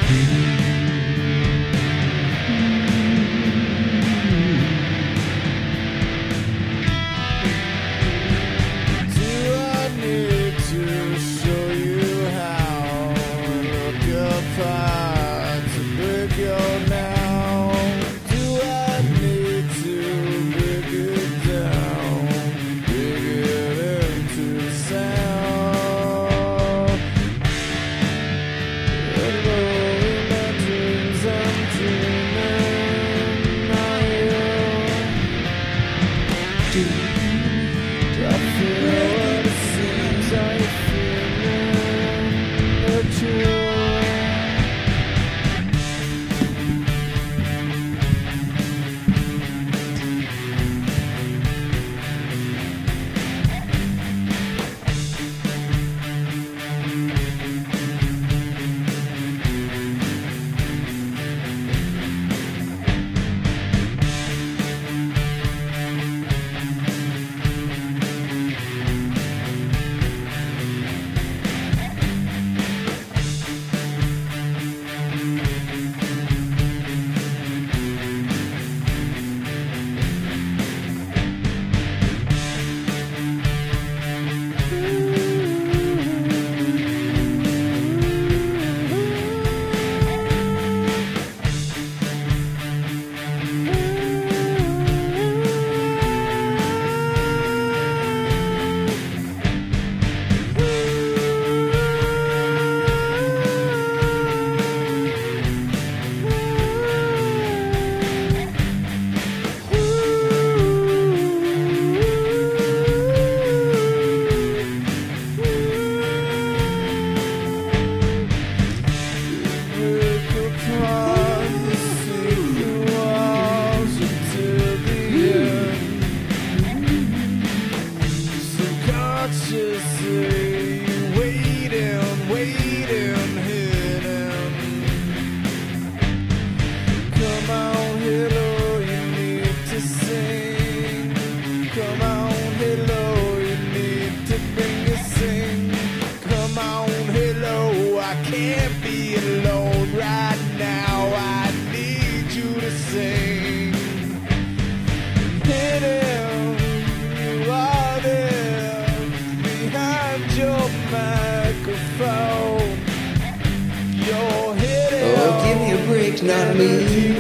Not me.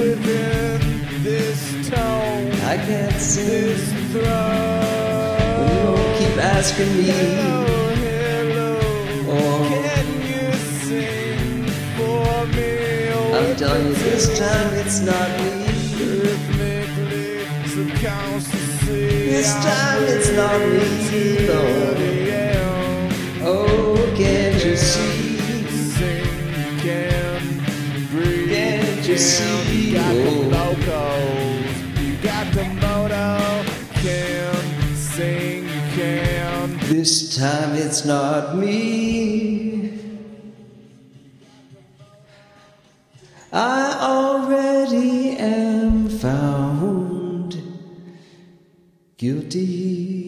I can't sing when you don't keep asking me. I'm telling you, this time it's not me. This time it's not me, Lord. Oh, can't you see? You see, you got the locals, you got the moto, can sing, you can. This time it's not me. I already am found guilty.